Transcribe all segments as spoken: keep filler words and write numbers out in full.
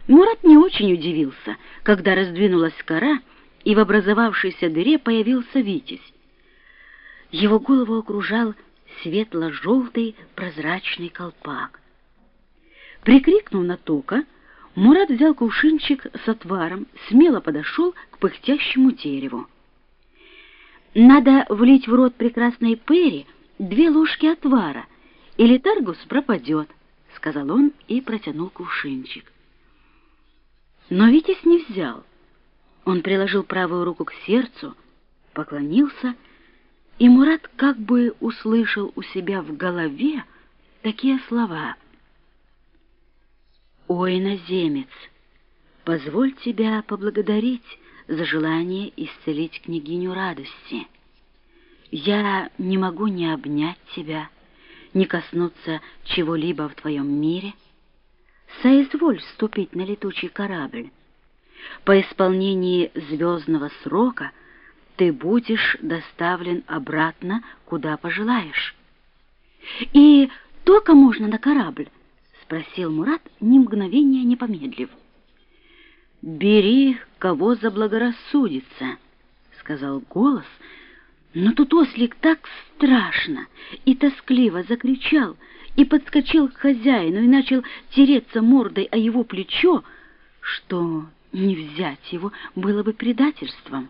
Мурат не очень удивился, когда раздвинулась кора, и в образовавшейся дыре появился Витязь. Его голову окружал светло-желтый прозрачный колпак. Прикрикнув на Тока, Мурат взял кувшинчик с отваром, смело подошел к пыхтящему дереву. «Надо влить в рот прекрасной Пэри две ложки отвара, и летаргус пропадет», — сказал он и протянул кувшинчик. Но Витязь не взял. Он приложил правую руку к сердцу, поклонился, и Мурат как бы услышал у себя в голове такие слова: «О, иноземец, позволь тебя поблагодарить за желание исцелить княгиню радости. Я не могу ни обнять тебя, ни коснуться чего-либо в твоем мире. Соизволь вступить на летучий корабль. По исполнении звездного срока ты будешь доставлен обратно, куда пожелаешь». «И только можно на корабль?» — спросил Мурат, ни мгновения не помедлив. «Бери, кого заблагорассудится», — сказал голос, но тут ослик так страшно и тоскливо закричал и подскочил к хозяину и начал тереться мордой о его плечо, что не взять его было бы предательством.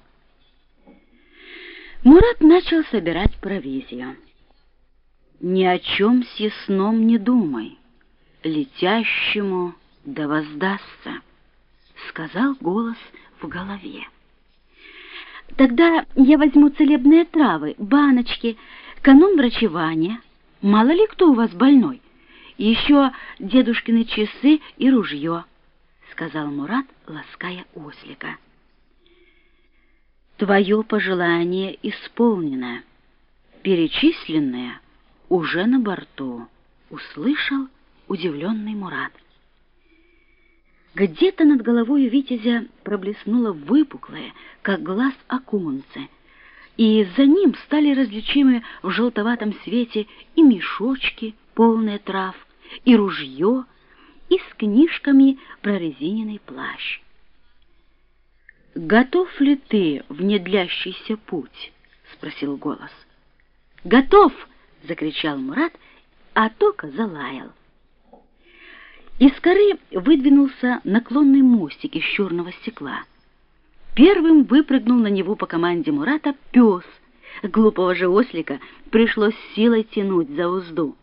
Мурат начал собирать провизию. «Ни о чем с сном не думай, летящему да воздастся», — сказал голос в голове. «Тогда я возьму целебные травы, баночки, канун врачевания. Мало ли кто у вас больной. И еще дедушкины часы и ружье», — сказал Мурат, лаская ослика. «Твое пожелание исполнено. Перечисленное уже на борту», — услышал удивленный Мурат. Где-то над головой Витязя проблеснуло выпуклое, как глаз, оконце, и за ним стали различимы в желтоватом свете и мешочки, полные трав, и ружье, и с книжками прорезиненный плащ. «Готов ли ты в недлящийся путь?» — спросил голос. «Готов!» — закричал Мурат, а Тока залаял. Из коры выдвинулся наклонный мостик из черного стекла. Первым выпрыгнул на него по команде Мурата пес. Глупого же ослика пришлось силой тянуть за узду.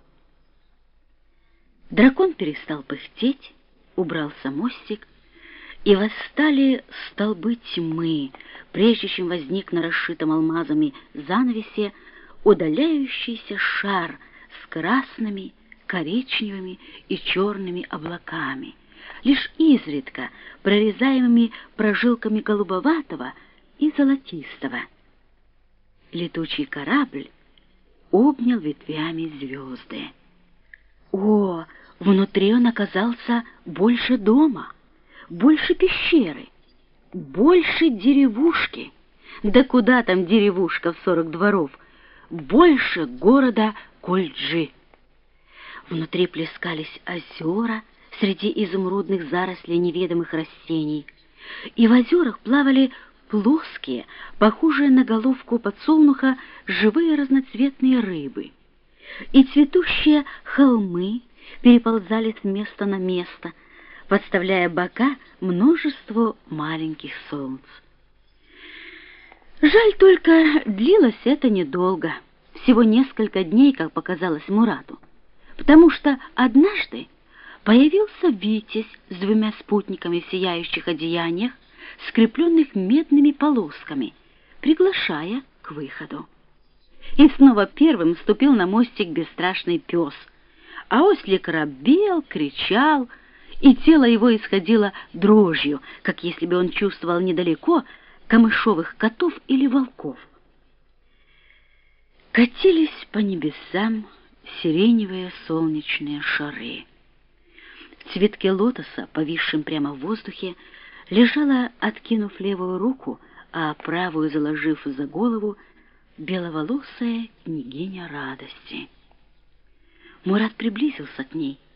Дракон перестал пыхтеть, убрался мостик, и восстали столбы тьмы, прежде чем возник на расшитом алмазами занавесе удаляющийся шар с красными, коричневыми и черными облаками, лишь изредка прорезаемыми прожилками голубоватого и золотистого. Летучий корабль обнял ветвями звезды. О, внутри он оказался больше дома, больше пещеры, больше деревушки. Да куда там деревушка в сорок дворов? Больше города Кульджи. Внутри плескались озера среди изумрудных зарослей неведомых растений, и в озерах плавали плоские, похожие на головку подсолнуха, живые разноцветные рыбы, и цветущие холмы переползали с места на место, подставляя бока множеству маленьких солнц. Жаль только, длилось это недолго, всего несколько дней, как показалось Мурату, потому что однажды появился Витязь с двумя спутниками в сияющих одеяниях, скрепленных медными полосками, приглашая к выходу. И снова первым ступил на мостик бесстрашный пес, а ослик робел, кричал, и тело его исходило дрожью, как если бы он чувствовал недалеко камышовых котов или волков. Катились по небесам сиреневые солнечные шары. В цветке лотоса, повисшем прямо в воздухе, лежала, откинув левую руку, а правую заложив за голову, беловолосая княгиня радости. Мурат приблизился к ней